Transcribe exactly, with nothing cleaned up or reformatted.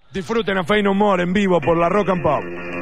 Disfruten a Fey No More en vivo por la Rock and Pop.